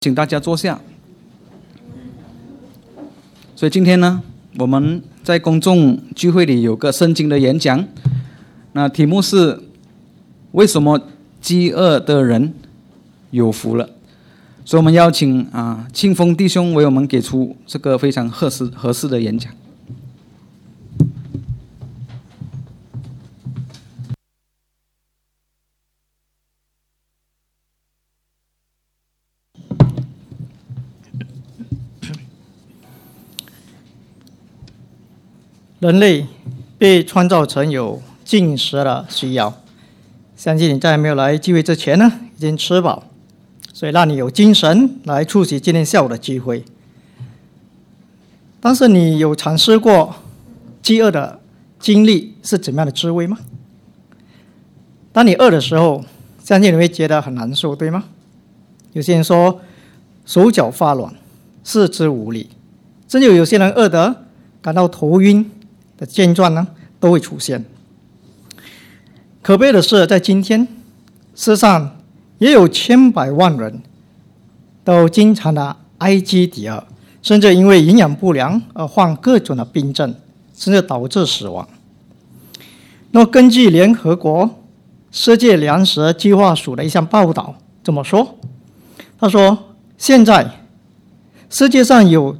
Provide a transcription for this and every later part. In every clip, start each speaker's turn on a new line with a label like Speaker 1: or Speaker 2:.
Speaker 1: 请大家坐下。所以今天呢，我们在公众聚会里有个圣经的演讲，那题目是为什么饥饿的人有福了。所以我们邀请庆丰弟兄为我们给出这个非常合适的演讲。
Speaker 2: 人类被创造成有进食的需要，相信你在没有来聚会之前呢，已经吃饱，所以让你有精神来出席今天下午的聚会。但是你有尝试过饥饿的经历是怎么样的滋味吗？当你饿的时候，相信你会觉得很难受，对吗？有些人说手脚发软，四肢无力，甚至有些人饿得感到头晕的症状呢都会出现。可悲的是，在今天世上也有千百万人都经常的挨饥抵饿，甚至因为营养不良而患各种的病症，甚至导致死亡。那么根据联合国世界粮食计划署的一项报道这么说，他说现在世界上有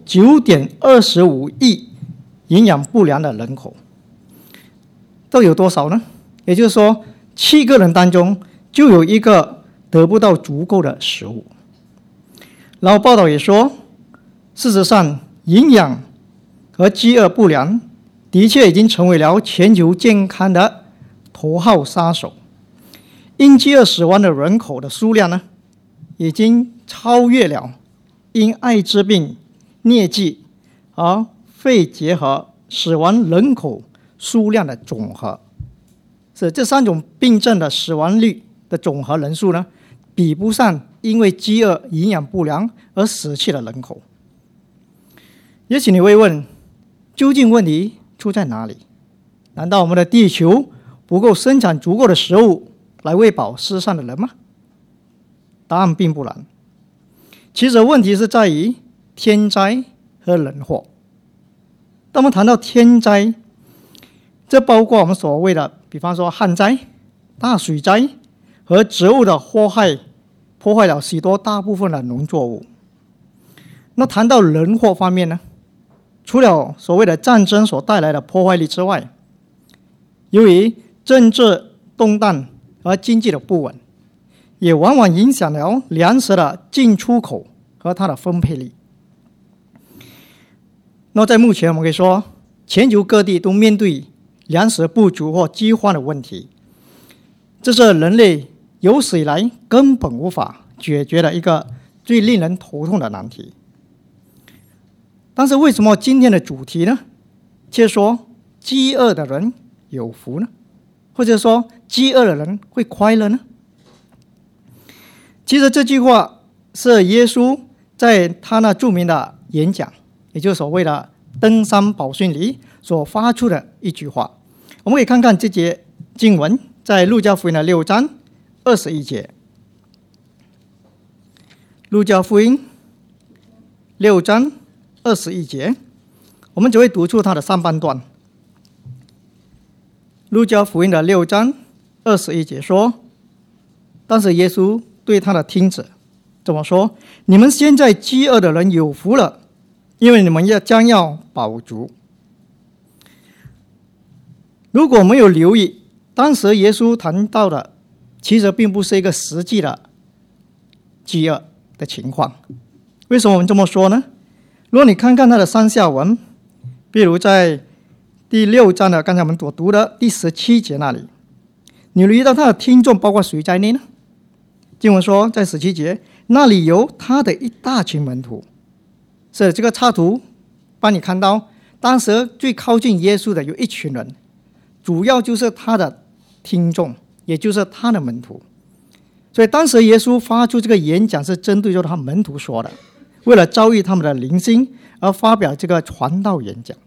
Speaker 2: 9.25 亿营养不良的人口，都有多少呢？也就是说，7个人当中就有1个得不到足够的食物。然后报道也说，事实上，营养和饥饿不良的确已经成为了全球健康的头号杀手。因饥饿死亡的人口的数量呢，已经超越了因艾滋病、疟疾和肺结核死亡人口数量的总和。是这3种病症的死亡率的总和人数呢，比不上因为饥饿、营养不良而死去的人口。也许你会问，究竟问题出在哪里？难道我们的地球不够生产足够的食物来喂饱世上的人吗？答案并不然。其实问题是在于天灾和人祸。当我们谈到天灾，这包括我们所谓的，比方说旱灾、大水灾和植物的祸害，破坏了许多大部分的农作物。那谈到人祸方面呢，除了所谓的战争所带来的破坏力之外，由于政治动荡和经济的不稳，也往往影响了粮食的进出口和它的分配力。那在目前我们可以说，全球各地都面对粮食不足或饥荒的问题，这是人类有史以来根本无法解决的一个最令人头痛的难题。但是为什么今天的主题呢，却说饥饿的人有福呢？或者说饥饿的人会快乐呢？其实这句话是耶稣在他那著名的演讲，也就是所谓的登山宝训里所发出的一句话。我们可以看看这节经文，在路加福音的6章21节。路加福音6章21节，我们只会读出它的上半段。路加福音的6章21节说，但是耶稣对他的听者这么说：你们现在饥饿的人有福了，因为你们将要饱足。如果我们有留意，当时耶稣谈到的其实并不是一个实际的饥饿的情况。为什么我们这么说呢？如果你看看他的上下文，比如在第6章的刚才我们所读的第17节那里，你留意到他的听众包括谁在内呢？经文说在17节，那里有他的一大群门徒。是这个插图帮你看到，当时最靠近耶稣的有一群人，主要就是他的听众，也就是他的门徒。所以当时耶稣发出这个演讲是针对着他门徒说的，为了教育他们的灵性而发表这个传道演讲。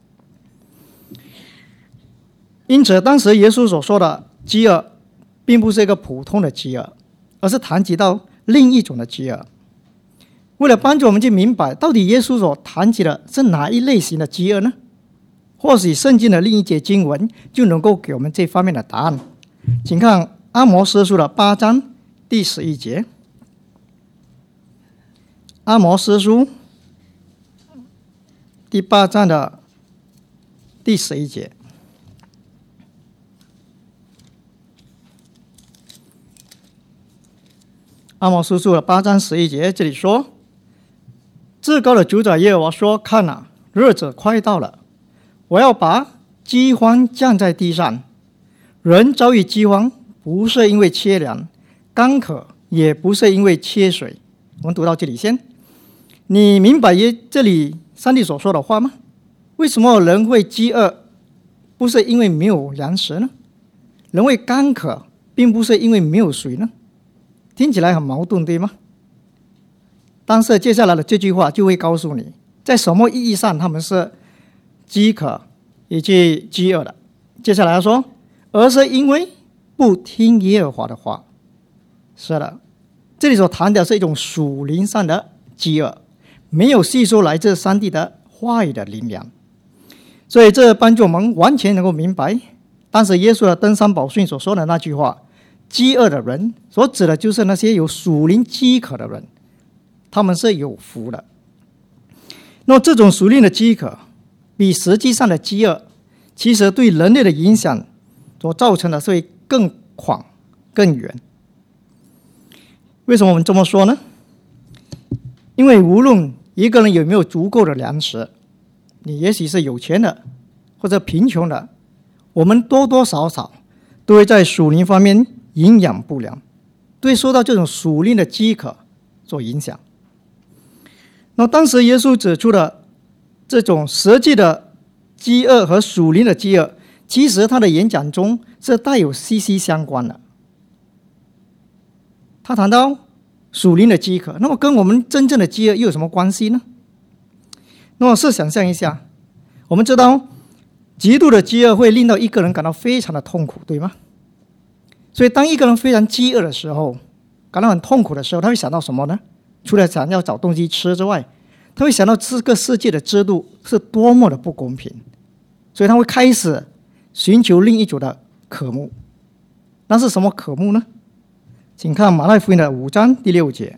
Speaker 2: 因此当时耶稣所说的饥饿并不是一个普通的饥饿，而是谈及到另一种的饥饿。 为了帮助我们去明白到底耶稣所谈及的是哪一类型的饥饿呢？或许圣经的另一节经文就能够给我们这方面的答案。请看阿摩司书的8章第11节。阿摩司书第8章的第11节。阿摩司书的8章11节，这里说：至高的主宰耶和华说，看哪，日子快到了，我要把饥荒降在地上。人遭遇饥荒，不是因为缺粮，干渴也不是因为缺水。我们读到这里先，你明白这里上帝所说的话吗？为什么人会饥饿，不是因为没有粮食呢？人会干渴，并不是因为没有水呢？听起来很矛盾，对吗？但是接下来的这句话就会告诉你，在什么意义上他们是饥渴以及饥饿的。接下来说，而是因为不听耶和华的话。是的，这里所谈的是一种属灵上的饥饿，没有吸收来自上帝的话语的灵粮。所以这帮助我们完全能够明白，当时耶稣的登山宝训所说的那句话，饥饿的人所指的就是那些有属灵饥渴的人，他们是有福的。那这种属灵的饥渴比实际上的饥饿，其实对人类的影响所造成的是更广更远。为什么我们这么说呢？因为无论一个人有没有足够的粮食，你也许是有钱的或者贫穷的，我们多多少少都会在属灵方面营养不良，都会受到这种属灵的饥渴所影响。那当时耶稣指出的这种实际的饥饿和属灵的饥饿，其实他的演讲中是带有息息相关的。他谈到属灵的饥渴，那么跟我们真正的饥饿又有什么关系呢？那么试想象一下，我们知道极度的饥饿会令到一个人感到非常的痛苦，对吗？所以当一个人非常饥饿的时候，感到很痛苦的时候，他会想到什么呢？除了想要找东西吃之外，他会想到这个世界的制度是多么的不公平，所以他会开始寻求另一种的渴慕。那是什么渴慕呢？请看马太福音的5章第6节。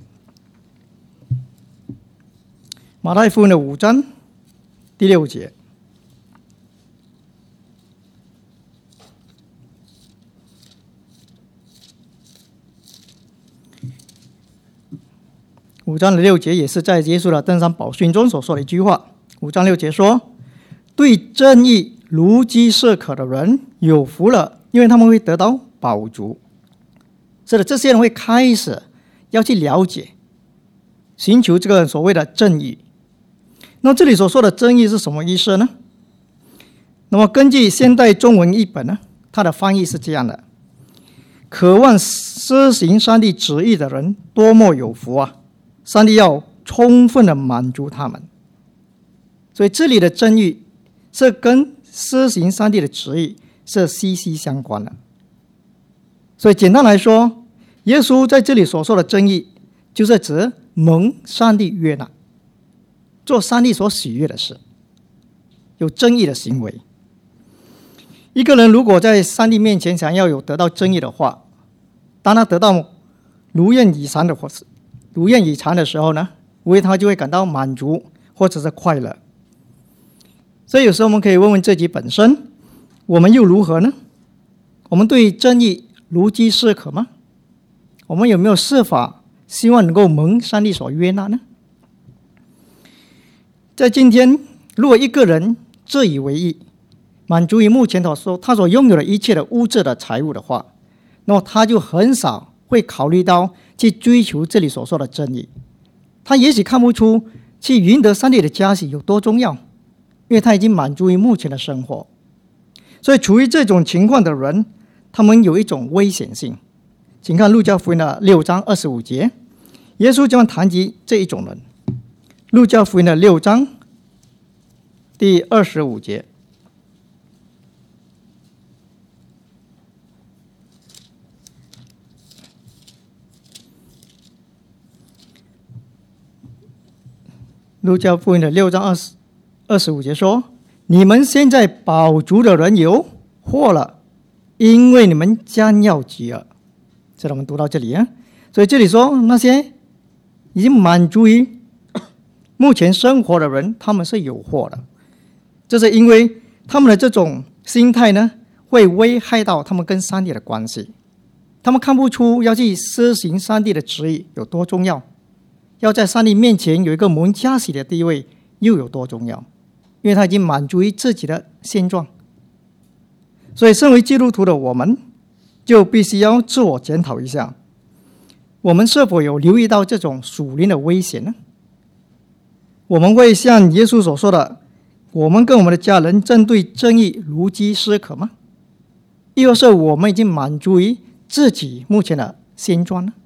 Speaker 2: 马太福音的5章第6节。5章的6节也是在耶稣的登山宝训中所说的一句话。5章6节说：对正义如饥似渴的人有福了，因为他们会得到饱足。是的，这些人会开始要去了解寻求这个所谓的正义。那这里所说的正义是什么意思呢？那么根据现代中文译本呢，它的翻译是这样的：渴望施行上帝旨意的人多么有福啊，上帝要充分的满足他们。所以这里的正义是跟施行上帝的旨意是息息相关的。所以简单来说，耶稣在这里所说的正义，就是指蒙上帝悦纳，做上帝所喜悦的事，有正义的行为。一个人如果在上帝面前想要有得到正义的话，当他得到如愿以偿的时候呢，为他就会感到满足或者是快乐。所以有时候我们可以问问自己本身，我们又如何呢？我们对正义如饥似渴吗？我们有没有设法希望能够蒙上帝所悦纳呢？在今天，如果一个人自以为意，满足于目前他所拥有的一切的物质的财物的话，那么他就很少会考虑到去追求这里所说的正义。他也许看不出去赢得上帝的嘉许有多重要，因为他已经满足于目前的生活。所以处于这种情况的人，他们有一种危险性。请看路加福音的6章25节，耶稣将谈及这一种人。路加福音的6章第25节。 路加福音的6章25节说：“你们现在饱足的人有祸了，因为你们将要饥饿。”这我们读到这里啊，所以这里说那些已经满足于目前生活的人，他们是有祸的。这是因为他们的这种心态呢，会危害到他们跟上帝的关系。他们看不出要去施行上帝的旨意有多重要，要在上帝面前有一个蒙嘉许的地位又有多重要，因为他已经满足于自己的现状。所以身为基督徒的我们，就必须要自我检讨一下，我们是否有留意到这种属灵的危险呢？我们会像耶稣所说的，我们跟我们的家人正对正义如饥似渴吗？亦或是我们已经满足于自己目前的现状呢？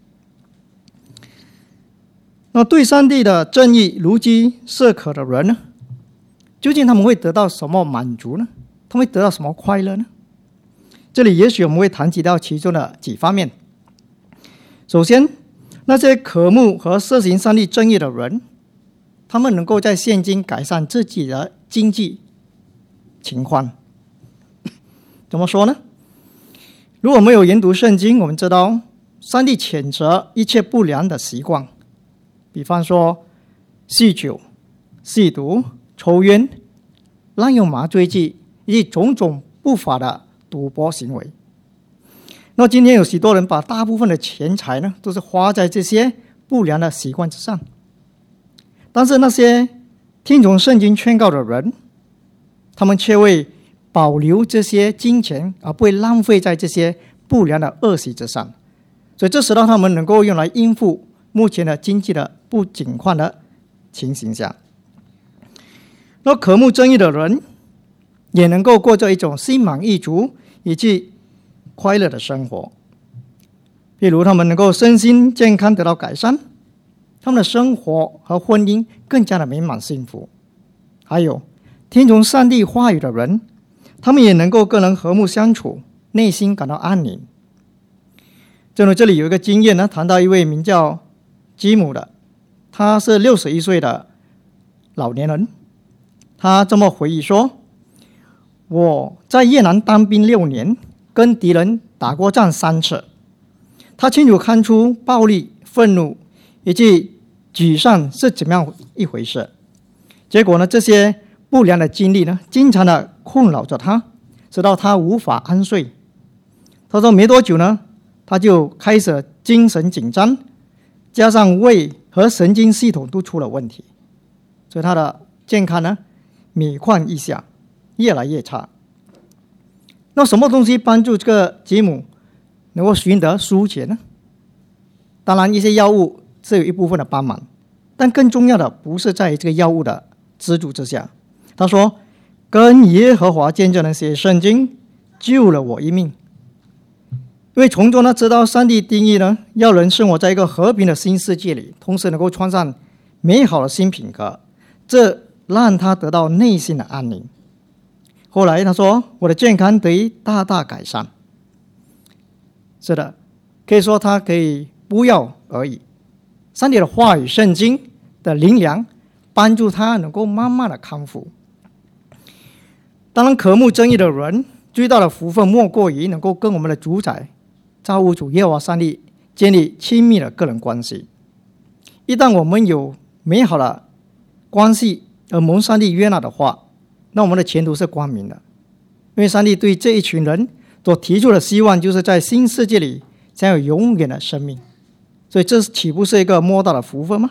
Speaker 2: 那对上帝的正义如饥似渴的人呢，究竟他们会得到什么满足呢？他们会得到什么快乐呢？这里也许我们会谈及到其中的几方面。首先，那些渴慕和施行上帝正义的人，他们能够在现今改善自己的经济情况。怎么说呢？如果没有研读圣经，我们知道上帝谴责一切不良的习惯，比方说酗酒、吸毒、抽烟、滥用麻醉剂以及种种不法的赌博行为。那今天有许多人把大部分的钱财呢，都是花在这些不良的习惯之上。但是那些听从圣经劝告的人，他们却为保留这些金钱，而不会浪费在这些不良的恶习之上。所以这使到他们能够用来应付目前的经济的不景况的情形下。那渴慕正义的人也能够过着一种心满意足以及快乐的生活。譬如他们能够身心健康得到改善，他们的生活和婚姻更加的美满幸福。还有听从上帝话语的人，他们也能够跟人和睦相处，内心感到安宁。正如这里有一个经验呢，谈到一位名叫基姆的，他是61岁的老年人。他这么回忆说：我在越南当兵6年，跟敌人打过仗3次。他清楚看出暴力、愤怒以及沮丧是怎么样一回事。结果呢，这些不良的经历呢，经常的困扰着他，直到他无法安睡。他说没多久呢，他就开始精神紧张，加上胃和神经系统都出了问题，所以他的健康呢每况愈下，越来越差。那什么东西帮助这个吉姆能够寻得疏解呢？当然一些药物是有一部分的帮忙，但更重要的不是在这个药物的资助之下。他说跟耶和华见证人写圣经救了我一命。因为从中呢知道上帝定义呢，要人生活在一个和平的新世界里，同时能够穿上美好的新品格，这让他得到内心的安宁。后来他说我的健康得以大大改善。是的，可以说他可以不药而已。上帝的话语圣经的灵粮帮助他能够慢慢的康复。当然渴慕正义的人最大的福分莫过于能够跟我们的主宰造物主耶和华上帝建立亲密的个人关系。一旦我们有美好的关系而蒙上帝悦纳的话，那我们的前途是光明的。因为上帝对这一群人所提出的希望，就是在新世界里将有永远的生命。所以这岂不是一个莫大的福分吗？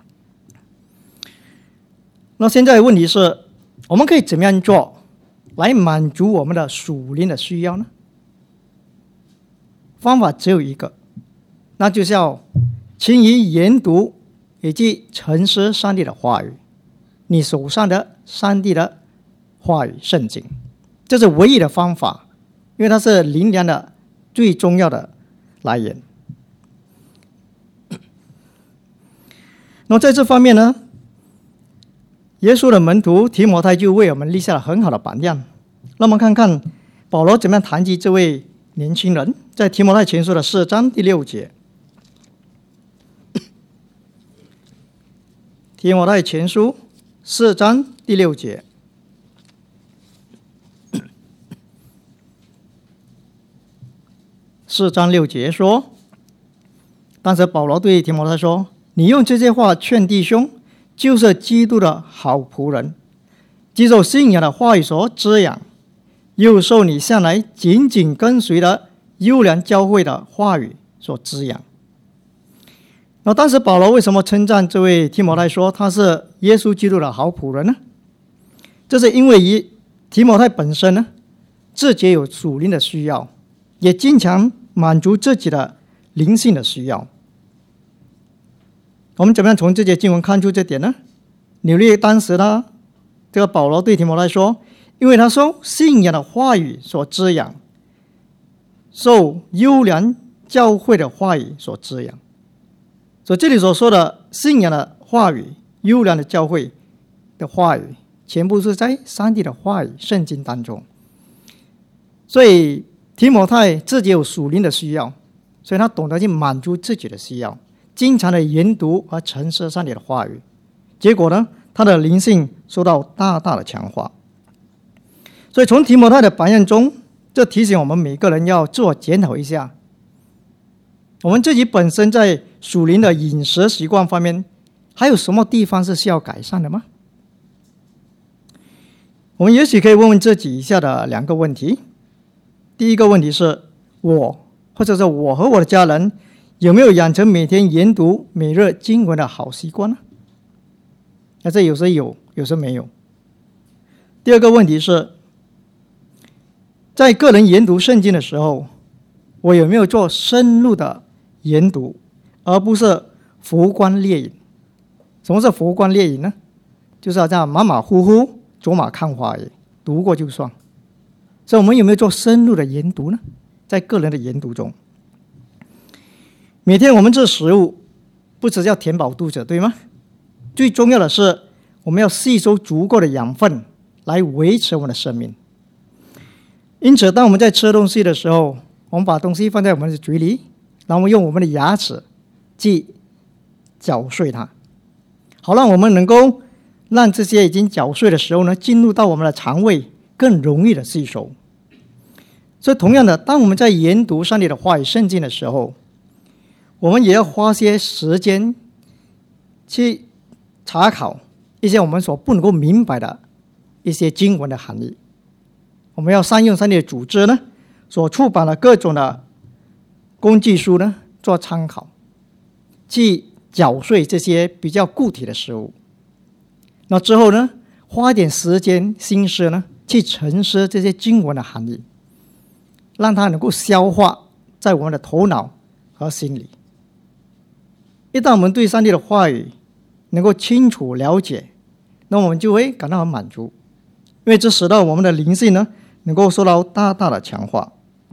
Speaker 2: 那现在的问题是，我们可以怎么样做来满足我们的属灵的需要呢？方法只有一个，那就是要勤于研读以及沉思上帝的话语，你手上的上帝的话语圣经，这是唯一的方法，因为它是灵粮的最重要的来源。那在这方面呢，耶稣的门徒提摩太就为我们立下了很好的榜样。那么看看保罗怎么样谈及这位年轻人，在提摩太前书的4章第6节。 提摩太前书4章第6节。4章6节说，当时保罗对提摩太说：“你用这些话劝弟兄，就是基督的好仆人，既受信仰的话语所滋养，又受你向来紧紧跟随的优良教会的话语所滋养。”那当时保罗为什么称赞这位提摩太说他是耶稣基督的好仆人呢？这是因为提摩太本身呢，自己有属灵的需要，也经常满足自己的灵性的需要。我们怎么样从这节经文看出这点呢？纽约当时这个保罗对提摩太说，因为他受信仰的话语所滋养，受优良教会的话语所滋养。所以这里所说的信仰的话语、优良的教会的话语，全部是在上帝的话语圣经当中。所以提摩太自己有属灵的需要，所以他懂得去满足自己的需要，经常的研读和沉思上帝的话语，结果呢，他的灵性受到大大的强化。所以从提摩太的榜样中，这提醒我们每个人要自我检讨一下，我们自己本身在属灵的饮食习惯方面，还有什么地方是需要改善的吗？我们也许可以问问自己以下的2个问题。第一个问题是，我或者是我和我的家人有没有养成每天研读每日经文的好习惯呢？这有时有，有时没有。第二个问题是，在个人研读圣经的时候，我有没有做深入的研读，而不是浮光掠影？什么是浮光掠影呢？就是好像马马虎虎、走马看花而已，读过就算。所以我们有没有做深入的研读呢？在个人的研读中，每天我们吃食物不只要填饱肚子，对吗？最重要的是我们要吸收足够的养分来维持我们的生命。因此当我们在吃东西的时候，我们把东西放在我们的嘴里，然后用我们的牙齿去嚼碎它，好让我们能够让这些已经嚼碎的时候呢，进入到我们的肠胃，更容易的吸收。所以同样的，当我们在研读上帝的话语圣经的时候，我们也要花些时间去查考一些我们所不能够明白的一些经文的含义。我们要善用上帝的组织呢所出版的各种的工具书呢做参考，去搅碎这些比较固体的食物。那之后呢，花一点时间心思呢去沉思这些经文的含义，让它能够消化在我们的头脑和心里。一旦我们对上帝的话语能够清楚了解，那我们就会感到很满足，因为这使到我们的灵性呢能够受到大大的强化。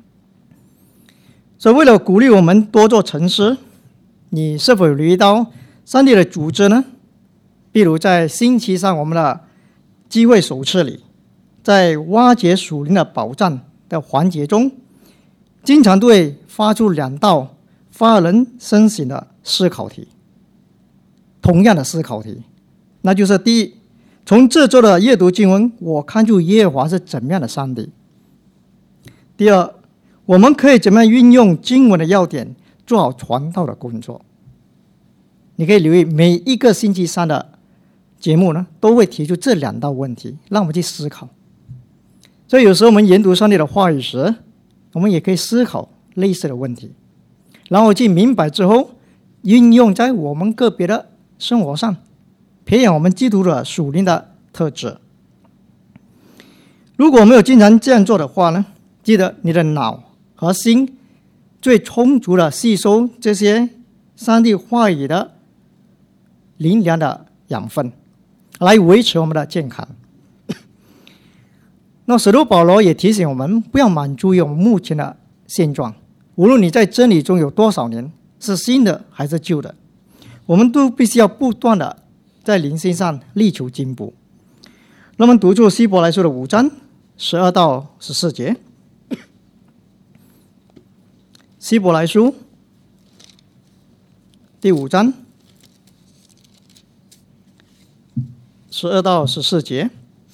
Speaker 2: 所以为了鼓励我们多做沉思，你是否有留意到上帝的组织呢？比如在星期三我们的机会手册里，在挖掘属灵的宝藏的环节中，经常都会发出2道发人深省的思考题，同样的思考题，那就是第一，从这周的阅读经文，我看出耶和华是怎么样的上帝。第二，我们可以怎么样运用经文的要点做好传道的工作。你可以留意每一个星期三的节目呢，都会提出这2道问题，让我们去思考。所以有时候我们研读上帝的话语时，我们也可以思考类似的问题，然后去明白之后，运用在我们个别的生活上，培养我们基督的属灵的特质。如果我们有经常这样做的话呢，记得你的脑和心最充足的吸收这些上帝话语的灵粮的养分，来维持我们的健康。那使徒保罗也提醒我们，不要满足于我们目前的现状，无论你在真理中有多少年，是新的还是旧的，我们都必须要不断的在灵性上力求进步。那么读出希伯来书的5章12到14节。希伯来书第5章 12到14节，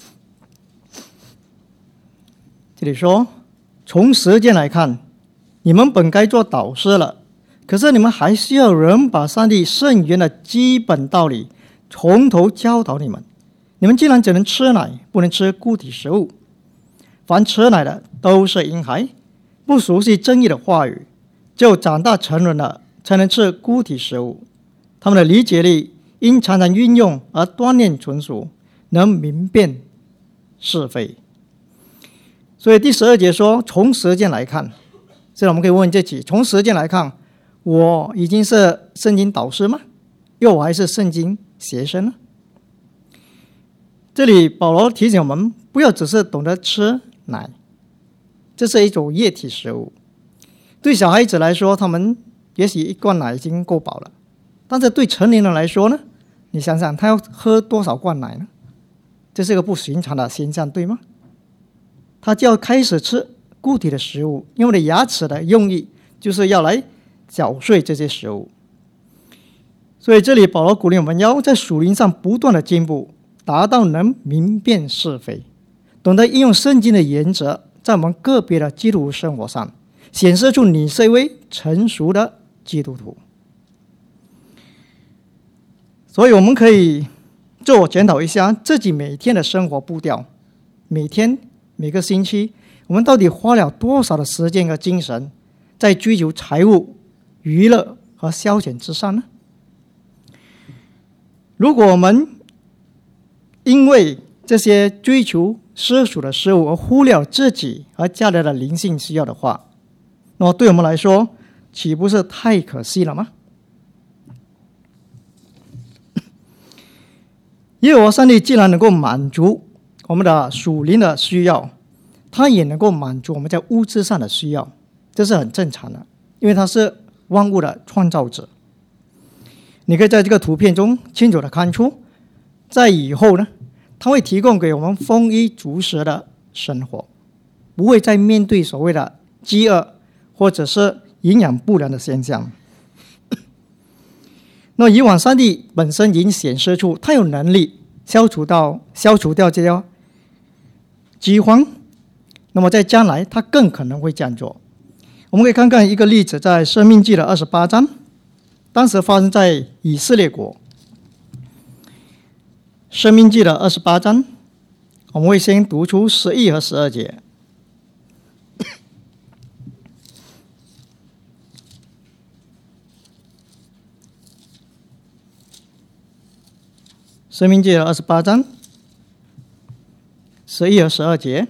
Speaker 2: 这里说，从时间来看，你们本该做导师了，可是你们还需要人把上帝圣言的基本道理从头教导你们。你们既然只能吃奶，不能吃固体食物，凡吃奶的都是婴孩，不熟悉真理的话语，只有长大成人了才能吃固体食物。他们的理解力因常常运用而锻炼纯熟，能明辨是非。所以第12节说，从时间来看，所以我们可以问问自己，从时间来看，我已经是圣经导师吗？又我还是圣经学生呢？这里保罗提醒我们，不要只是懂得吃奶，这是一种液体食物。对小孩子来说，他们也许一罐奶已经够饱了，但是对成年人来说呢，你想想他要喝多少罐奶呢？这是一个不寻常的现象，对吗？他就要开始吃固体的食物，因为牙齿的用意就是要来搅碎这些食物。所以这里保罗鼓励我们要在属灵上不断的进步，达到能明辨是非，懂得应用圣经的原则，在我们个别的基督徒生活上显示出你是一位成熟的基督徒。所以我们可以自我检讨一下自己每天的生活步调，每天每个星期我们到底花了多少的时间和精神在追求财物、娱乐和消遣之上呢？如果我们因为这些追求世俗的事物而忽略自己和家人的灵性需要的话，那么对我们来说岂不是太可惜了吗？耶和华上帝既然能够满足我们的属灵的需要，他也能够满足我们在物质上的需要，这是很正常的，因为他是万物的创造者。你可以在这个图片中清楚的看出，在以后呢，他会提供给我们丰衣足食的生活，不会再面对所谓的饥饿或者是营养不良的现象。那以往上帝本身已经显示出他有能力消除掉这些饥荒，那么在将来他更可能会这样做。我们可以看看一个例子，在申命记的28章，当时发生在以色列国。申命记的28章，我们会先读出11和12节。申命记的28章11和12节，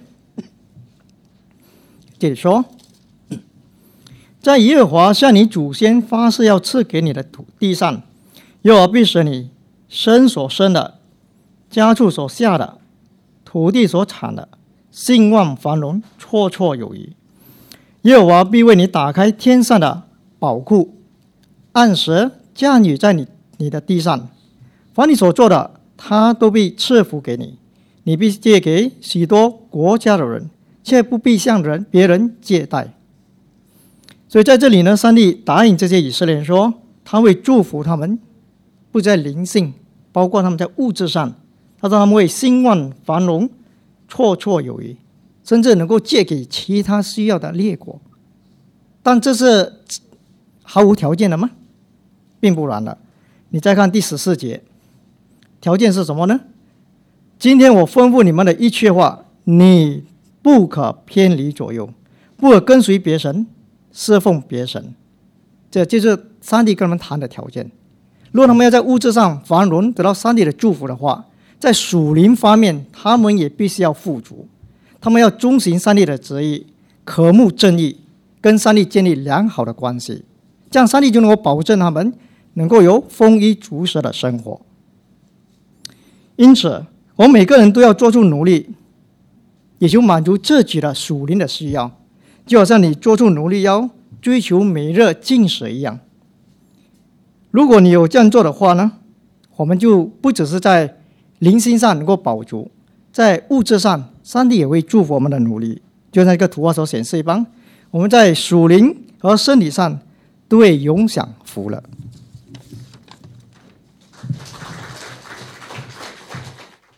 Speaker 2: 这里说，在耶和华向你祖先发誓要赐给你的土地上，耶和华必使你生所生的、家畜所下的、土地所产的兴旺繁荣，绰绰有余。耶和华必为你打开天上的宝库，按时降雨在你的地上，凡你所做的，他都必赐福给你。你必借给许多国家的人，却不必向别人借贷。所以在这里呢，上帝答应这些以色列人说，他会祝福他们，不在灵性，包括他们在物质上，他说他们会兴旺繁荣，绰绰有余，甚至能够借给其他需要的列国。但这是毫无条件的吗？并不然的。你再看第14节，条件是什么呢？今天我吩咐你们的一切话，你不可偏离左右，不可跟随别神，侍奉别神。这就是上帝跟他们谈的条件。如果他们要在物质上繁荣，得到上帝的祝福的话，在属灵方面他们也必须要富足，他们要遵行上帝的旨意，渴慕正义，跟上帝建立良好的关系，这样上帝就能够保证他们能够有丰衣足食的生活。因此我们每个人都要做出努力，也就满足自己的属灵的需要，就好像你做出努力要追求每日禁食一样。如果你有这样做的话呢，我们就不只是在灵性上能够饱足，在物质上上帝也会祝福我们的努力。就像这个图画所显示一般，我们在属灵和身体上都会永享福乐。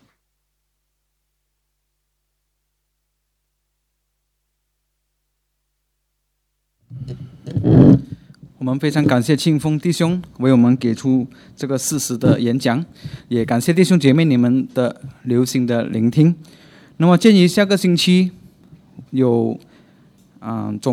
Speaker 1: 我们非常感谢庆丰弟兄为我们给出这个事实的演讲，也感谢弟兄姐妹你们的留心的聆听。那么鉴于下个星期有总